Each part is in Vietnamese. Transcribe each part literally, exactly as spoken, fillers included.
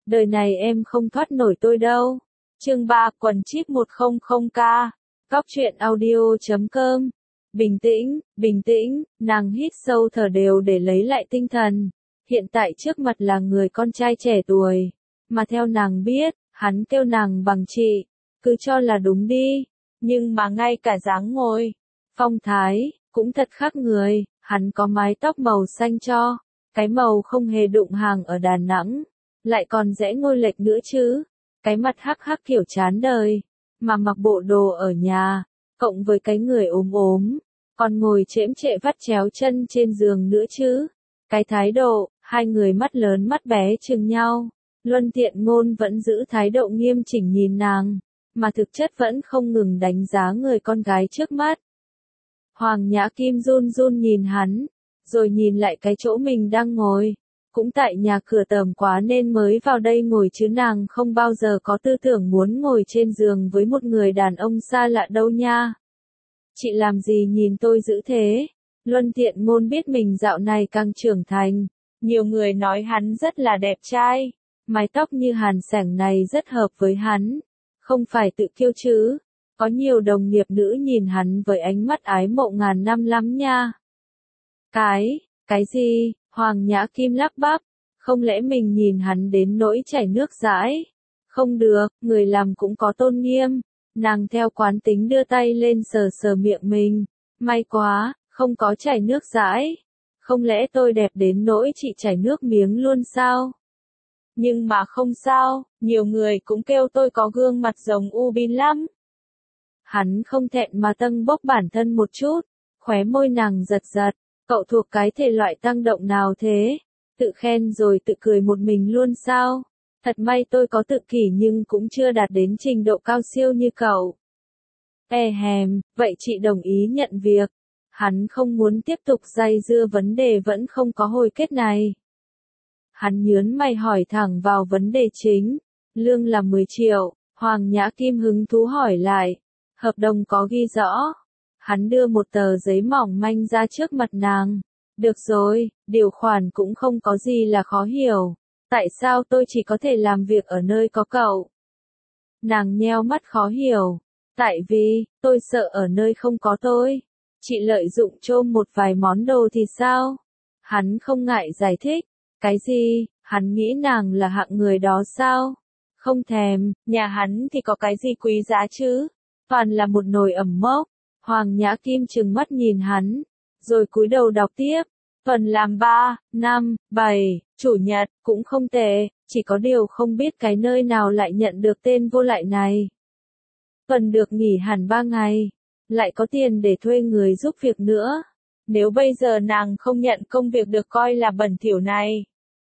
đời này em không thoát nổi tôi đâu. Chương ba quần chip một không không k. Cóc truyện audio chấm com. Bình tĩnh, bình tĩnh, nàng hít sâu thở đều để lấy lại tinh thần. Hiện tại trước mặt là người con trai trẻ tuổi, mà theo nàng biết, hắn kêu nàng bằng chị, cứ cho là đúng đi. Nhưng mà ngay cả dáng ngồi, phong thái, cũng thật khác người, hắn có mái tóc màu xanh cho, cái màu không hề đụng hàng ở Đà Nẵng, lại còn rẽ ngôi lệch nữa chứ, cái mặt hắc hắc kiểu chán đời, mà mặc bộ đồ ở nhà, cộng với cái người ốm ốm, còn ngồi chễm chệ vắt chéo chân trên giường nữa chứ, cái thái độ, hai người mắt lớn mắt bé chừng nhau, Luân Tiện Ngôn vẫn giữ thái độ nghiêm chỉnh nhìn nàng, mà thực chất vẫn không ngừng đánh giá người con gái trước mắt. Hoàng Nhã Kim run run nhìn hắn, rồi nhìn lại cái chỗ mình đang ngồi. Cũng tại nhà cửa tởm quá nên mới vào đây ngồi chứ nàng không bao giờ có tư tưởng muốn ngồi trên giường với một người đàn ông xa lạ đâu nha. Chị làm gì nhìn tôi dữ thế? Luân Tiện Ngôn biết mình dạo này càng trưởng thành. Nhiều người nói hắn rất là đẹp trai. Mái tóc như hàn sẻng này rất hợp với hắn. Không phải tự kiêu chứ. Có nhiều đồng nghiệp nữ nhìn hắn với ánh mắt ái mộ ngàn năm lắm nha. Cái, cái gì? Hoàng Nhã Kim lắp bắp. Không lẽ mình nhìn hắn đến nỗi chảy nước dãi? Không được, người làm cũng có tôn nghiêm. Nàng theo quán tính đưa tay lên sờ sờ miệng mình. May quá, không có chảy nước dãi. Không lẽ tôi đẹp đến nỗi chị chảy nước miếng luôn sao? Nhưng mà không sao, nhiều người cũng kêu tôi có gương mặt giống U Bin lắm. Hắn không thẹn mà tâng bốc bản thân một chút, khóe môi nàng giật giật, cậu thuộc cái thể loại tăng động nào thế? Tự khen rồi tự cười một mình luôn sao? Thật may tôi có tự kỷ nhưng cũng chưa đạt đến trình độ cao siêu như cậu. E hèm, vậy chị đồng ý nhận việc. Hắn không muốn tiếp tục day dưa vấn đề vẫn không có hồi kết này. Hắn nhớn mày hỏi thẳng vào vấn đề chính. Lương là mười triệu, Hoàng Nhã Kim hứng thú hỏi lại. Hợp đồng có ghi rõ. Hắn đưa một tờ giấy mỏng manh ra trước mặt nàng. Được rồi, điều khoản cũng không có gì là khó hiểu. Tại sao tôi chỉ có thể làm việc ở nơi có cậu? Nàng nheo mắt khó hiểu. Tại vì, tôi sợ ở nơi không có tôi. Chị lợi dụng chôm một vài món đồ thì sao? Hắn không ngại giải thích. Cái gì? Hắn nghĩ nàng là hạng người đó sao? Không thèm, nhà hắn thì có cái gì quý giá chứ? Toàn là một nồi ẩm mốc. Hoàng Nhã Kim trừng mắt nhìn hắn, rồi cúi đầu đọc tiếp. Tuần làm ba, năm, bảy, chủ nhật, cũng không tệ, chỉ có điều không biết cái nơi nào lại nhận được tên vô lại này. Tuần được nghỉ hẳn ba ngày, lại có tiền để thuê người giúp việc nữa. Nếu bây giờ nàng không nhận công việc được coi là bẩn thỉu này,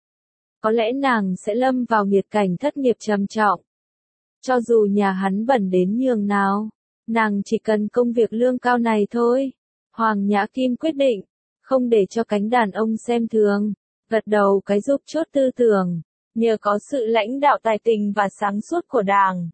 có lẽ nàng sẽ lâm vào nghiệt cảnh thất nghiệp trầm trọng. Cho dù nhà hắn bẩn đến nhường nào, nàng chỉ cần công việc lương cao này thôi. Hoàng Nhã Kim quyết định, không để cho cánh đàn ông xem thường, gật đầu cái giúp chốt tư tưởng, nhờ có sự lãnh đạo tài tình và sáng suốt của đảng.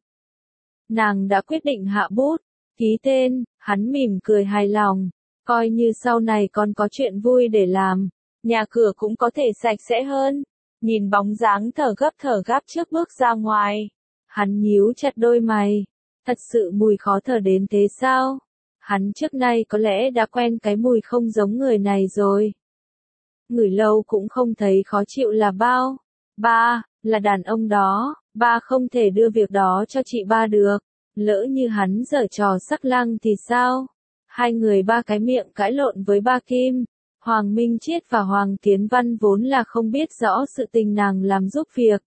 Nàng đã quyết định hạ bút, ký tên, hắn mỉm cười hài lòng, coi như sau này còn có chuyện vui để làm, nhà cửa cũng có thể sạch sẽ hơn. Nhìn bóng dáng thở gấp thở gáp trước bước ra ngoài, hắn nhíu chặt đôi mày, thật sự mùi khó thở đến thế sao? Hắn trước nay có lẽ đã quen cái mùi không giống người này rồi. Ngửi lâu cũng không thấy khó chịu là bao. Ba, là đàn ông đó, ba không thể đưa việc đó cho chị ba được. Lỡ như hắn giở trò sắc lang thì sao? Hai người ba cái miệng cãi lộn với ba Kim. Hoàng Minh Chiết và Hoàng Tiến Văn vốn là không biết rõ sự tình nàng làm giúp việc.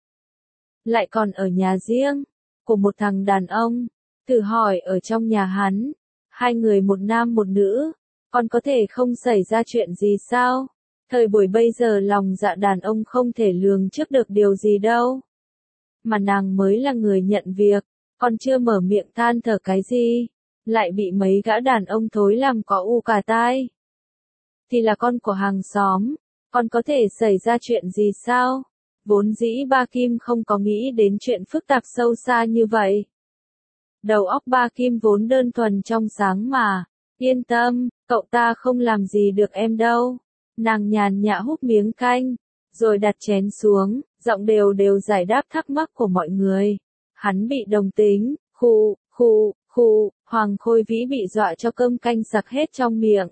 Lại còn ở nhà riêng, của một thằng đàn ông. Thử hỏi ở trong nhà hắn, hai người một nam một nữ, còn có thể không xảy ra chuyện gì sao? Thời buổi bây giờ lòng dạ đàn ông không thể lường trước được điều gì đâu. Mà nàng mới là người nhận việc, còn chưa mở miệng than thở cái gì, lại bị mấy gã đàn ông thối làm có u cả tai. Thì là con của hàng xóm, còn có thể xảy ra chuyện gì sao? Vốn dĩ ba Kim không có nghĩ đến chuyện phức tạp sâu xa như vậy. Đầu óc ba Kim vốn đơn thuần trong sáng mà, yên tâm, cậu ta không làm gì được em đâu. Nàng nhàn nhã húp miếng canh, rồi đặt chén xuống, giọng đều đều giải đáp thắc mắc của mọi người. Hắn bị đồng tính, khu, khu, khu, Hoàng Khôi Vĩ bị dọa cho cơm canh sặc hết trong miệng.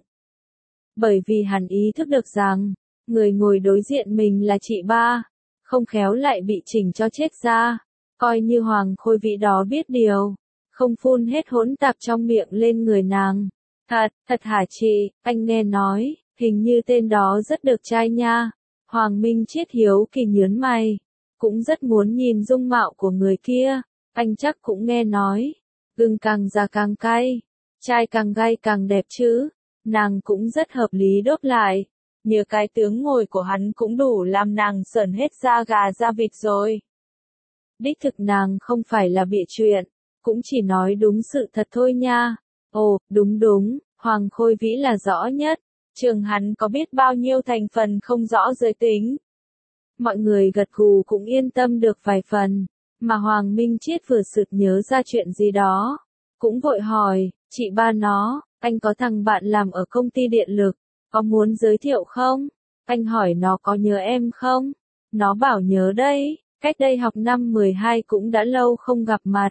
Bởi vì hắn ý thức được rằng, người ngồi đối diện mình là chị ba, không khéo lại bị chỉnh cho chết ra, coi như Hoàng Khôi Vĩ đó biết điều, không phun hết hỗn tạp trong miệng lên người nàng. Thật, thật hả chị, anh nghe nói, hình như tên đó rất được trai nha. Hoàng Minh Triết hiếu kỳ nhớn mày, cũng rất muốn nhìn dung mạo của người kia, anh chắc cũng nghe nói, gừng càng già càng cay, trai càng gay càng đẹp chứ, nàng cũng rất hợp lý đốt lại, nhờ cái tướng ngồi của hắn cũng đủ làm nàng sởn hết da gà da vịt rồi. Đích thực nàng không phải là bịa chuyện, cũng chỉ nói đúng sự thật thôi nha. Ồ, đúng đúng, Hoàng Khôi Vĩ là rõ nhất, trường hắn có biết bao nhiêu thành phần không rõ giới tính. Mọi người gật gù cũng yên tâm được vài phần, mà Hoàng Minh Triết vừa sực nhớ ra chuyện gì đó, cũng vội hỏi, chị ba nó, anh có thằng bạn làm ở công ty điện lực, có muốn giới thiệu không? Anh hỏi nó có nhớ em không? Nó bảo nhớ đấy, cách đây học năm mười hai cũng đã lâu không gặp mặt.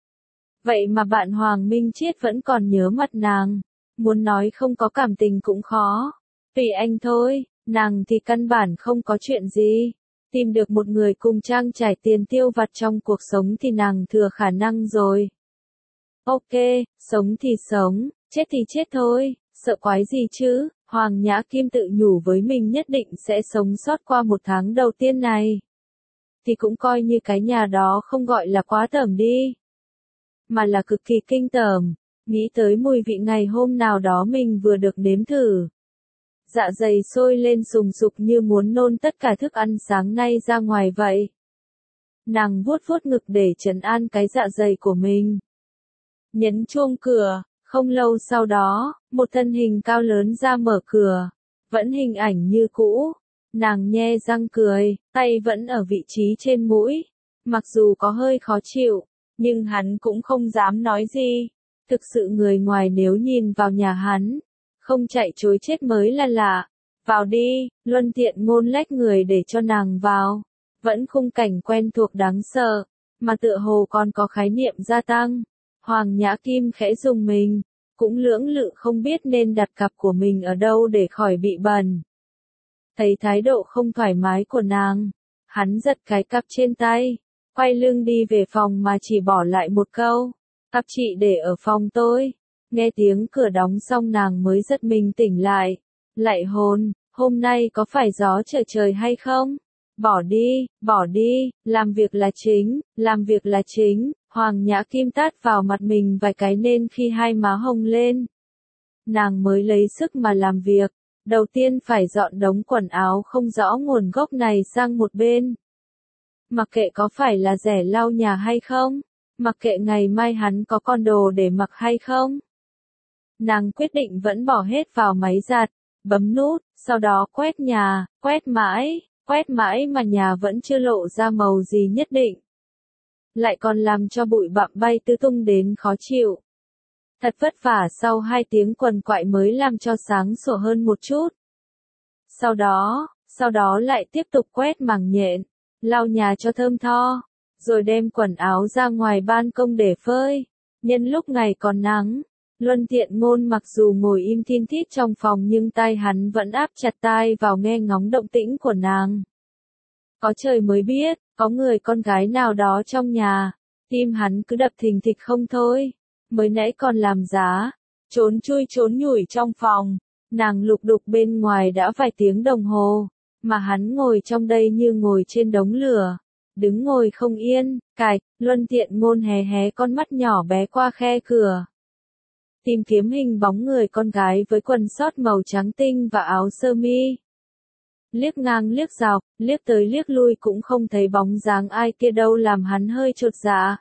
Vậy mà bạn Hoàng Minh Triết vẫn còn nhớ mặt nàng, muốn nói không có cảm tình cũng khó. Tùy anh thôi, nàng thì căn bản không có chuyện gì. Tìm được một người cùng trang trải tiền tiêu vặt trong cuộc sống thì nàng thừa khả năng rồi. Ok, sống thì sống, chết thì chết thôi, sợ quái gì chứ, Hoàng Nhã Kim tự nhủ với mình nhất định sẽ sống sót qua một tháng đầu tiên này. Thì cũng coi như cái nhà đó không gọi là quá tởm đi, mà là cực kỳ kinh tởm, nghĩ tới mùi vị ngày hôm nào đó mình vừa được nếm thử. Dạ dày sôi lên sùng sục như muốn nôn tất cả thức ăn sáng nay ra ngoài vậy. Nàng vuốt vuốt ngực để trấn an cái dạ dày của mình. Nhấn chuông cửa, không lâu sau đó, một thân hình cao lớn ra mở cửa, vẫn hình ảnh như cũ. Nàng nhe răng cười, tay vẫn ở vị trí trên mũi, mặc dù có hơi khó chịu, nhưng hắn cũng không dám nói gì. Thực sự người ngoài nếu nhìn vào nhà hắn, không chạy chối chết mới là lạ. Vào đi, Luân Tiện Ngôn lách người để cho nàng vào. Vẫn khung cảnh quen thuộc đáng sợ, mà tựa hồ còn có khái niệm gia tăng. Hoàng Nhã Kim khẽ dùng mình, cũng lưỡng lự không biết nên đặt cặp của mình ở đâu để khỏi bị bẩn. Thấy thái độ không thoải mái của nàng, hắn giật cái cặp trên tay, quay lưng đi về phòng mà chỉ bỏ lại một câu, cặp chị để ở phòng tôi. Nghe tiếng cửa đóng xong nàng mới giật mình tỉnh lại. Lạy hồn, hôm nay có phải gió trở trời hay không? Bỏ đi, bỏ đi, làm việc là chính, làm việc là chính. Hoàng Nhã Kim tát vào mặt mình vài cái nên khi hai má hồng lên, nàng mới lấy sức mà làm việc. Đầu tiên phải dọn đống quần áo không rõ nguồn gốc này sang một bên. Mặc kệ có phải là rẻ lau nhà hay không, mặc kệ ngày mai hắn có con đồ để mặc hay không. Nàng quyết định vẫn bỏ hết vào máy giặt, bấm nút, sau đó quét nhà, quét mãi, quét mãi mà nhà vẫn chưa lộ ra màu gì nhất định. Lại còn làm cho bụi bặm bay tứ tung đến khó chịu. Thật vất vả sau hai tiếng quần quại mới làm cho sáng sủa hơn một chút. Sau đó, sau đó lại tiếp tục quét mảng nhện, lau nhà cho thơm tho, rồi đem quần áo ra ngoài ban công để phơi. Nhân lúc ngày còn nắng, Luân Tiện Ngôn mặc dù ngồi im thin thít trong phòng nhưng tai hắn vẫn áp chặt tai vào nghe ngóng động tĩnh của nàng. Có trời mới biết, có người con gái nào đó trong nhà, tim hắn cứ đập thình thịch không thôi. Mới nãy còn làm giá, trốn chui trốn nhủi trong phòng, nàng lục đục bên ngoài đã vài tiếng đồng hồ, mà hắn ngồi trong đây như ngồi trên đống lửa, đứng ngồi không yên. Cạch, Luân Tiện Ngôn hé hé con mắt nhỏ bé qua khe cửa, tìm kiếm hình bóng người con gái với quần sót màu trắng tinh và áo sơ mi. Liếc ngang liếc dọc, liếc tới liếc lui cũng không thấy bóng dáng ai kia đâu, làm hắn hơi chột dạ.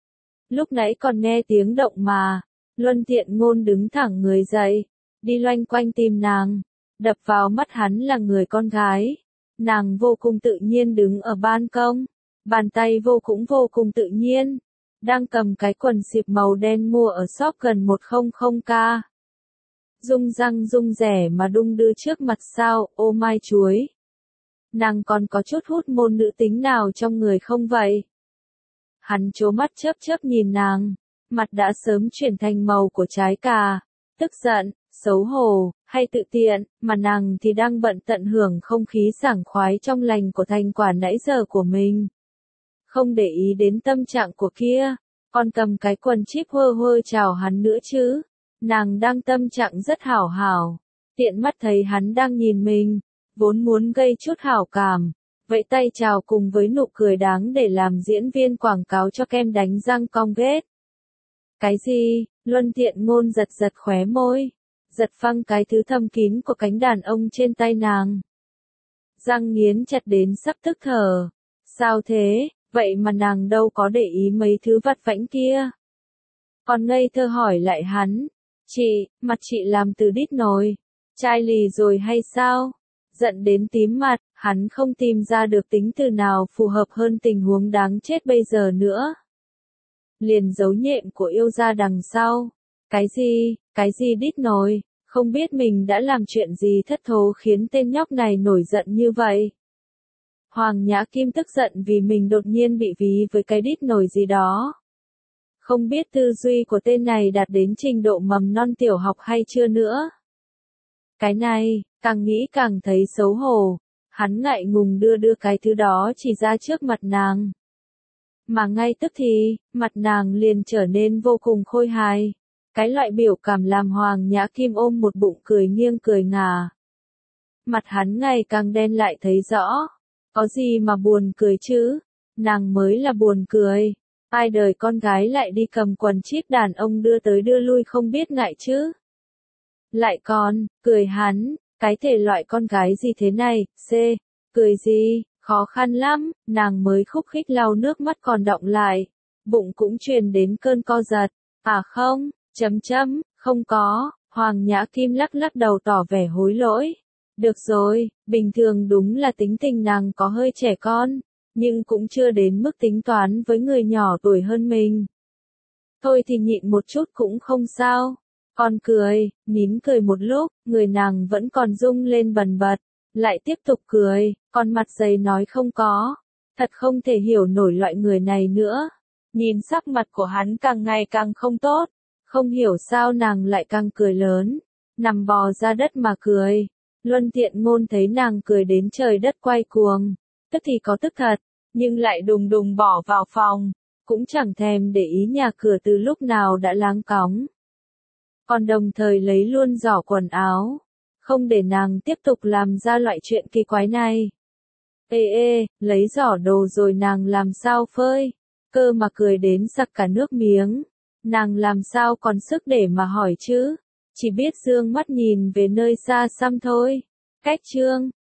Lúc nãy còn nghe tiếng động mà. Luân Tiện Ngôn đứng thẳng người dậy, đi loanh quanh tìm nàng. Đập vào mắt hắn là người con gái. Nàng vô cùng tự nhiên đứng ở ban công, bàn tay vô cũng vô cùng tự nhiên, đang cầm cái quần xịp màu đen mua ở shop gần một trăm k. Rung răng rung rẻ mà đung đưa trước mặt sao, ô mai chuối. Nàng còn có chút hút môn nữ tính nào trong người không vậy? Hắn trố mắt chớp chớp nhìn nàng, mặt đã sớm chuyển thành màu của trái cà, tức giận, xấu hổ, hay tự tiện, mà nàng thì đang bận tận hưởng không khí sảng khoái trong lành của thành quả nãy giờ của mình. Không để ý đến tâm trạng của kia, còn cầm cái quần chip hơ hơ chào hắn nữa chứ. Nàng đang tâm trạng rất hảo hảo, tiện mắt thấy hắn đang nhìn mình, vốn muốn gây chút hảo cảm, vẫy tay chào cùng với nụ cười đáng để làm diễn viên quảng cáo cho kem đánh răng Colgate. Cái gì? Luân Tiện Ngôn giật giật khóe môi, giật phăng cái thứ thâm kín của cánh đàn ông trên tay nàng. Răng nghiến chặt đến sắp tức thở. Sao thế? Vậy mà nàng đâu có để ý mấy thứ vặt vãnh kia. Còn ngây thơ hỏi lại hắn, chị, mặt chị làm từ đít nồi, chai lì rồi hay sao? Giận đến tím mặt, hắn không tìm ra được tính từ nào phù hợp hơn tình huống đáng chết bây giờ nữa. Liền giấu nhẹm của yêu ra đằng sau. Cái gì, cái gì đít nồi, không biết mình đã làm chuyện gì thất thố khiến tên nhóc này nổi giận như vậy. Hoàng Nhã Kim tức giận vì mình đột nhiên bị ví với cái đít nồi gì đó. Không biết tư duy của tên này đạt đến trình độ mầm non tiểu học hay chưa nữa. Cái này, càng nghĩ càng thấy xấu hổ, hắn ngại ngùng đưa đưa cái thứ đó chỉ ra trước mặt nàng. Mà ngay tức thì, mặt nàng liền trở nên vô cùng khôi hài. Cái loại biểu cảm làm Hoàng Nhã Kim ôm một bụng cười nghiêng cười ngả. Mặt hắn ngày càng đen lại thấy rõ. Có gì mà buồn cười chứ? Nàng mới là buồn cười. Ai đời con gái lại đi cầm quần chip đàn ông đưa tới đưa lui không biết ngại chứ? Lại còn, cười hắn, cái thể loại con gái gì thế này, c, cười gì, khó khăn lắm, nàng mới khúc khích lau nước mắt còn đọng lại. Bụng cũng truyền đến cơn co giật. À không, chấm chấm, không có, Hoàng Nhã Kim lắc lắc đầu tỏ vẻ hối lỗi. Được rồi, bình thường đúng là tính tình nàng có hơi trẻ con, nhưng cũng chưa đến mức tính toán với người nhỏ tuổi hơn mình. Thôi thì nhịn một chút cũng không sao. Còn cười, nín cười một lúc, người nàng vẫn còn rung lên bần bật, lại tiếp tục cười, còn mặt dày nói không có. Thật không thể hiểu nổi loại người này nữa. Nhìn sắc mặt của hắn càng ngày càng không tốt, không hiểu sao nàng lại càng cười lớn, nằm bò ra đất mà cười. Luân Tiện Ngôn thấy nàng cười đến trời đất quay cuồng, tức thì có tức thật, nhưng lại đùng đùng bỏ vào phòng, cũng chẳng thèm để ý nhà cửa từ lúc nào đã láng cóng. Còn đồng thời lấy luôn giỏ quần áo, không để nàng tiếp tục làm ra loại chuyện kỳ quái này. Ê ê, lấy giỏ đồ rồi nàng làm sao phơi, cơ mà cười đến sặc cả nước miếng, nàng làm sao còn sức để mà hỏi chứ, chỉ biết dương mắt nhìn về nơi xa xăm thôi. Cách chương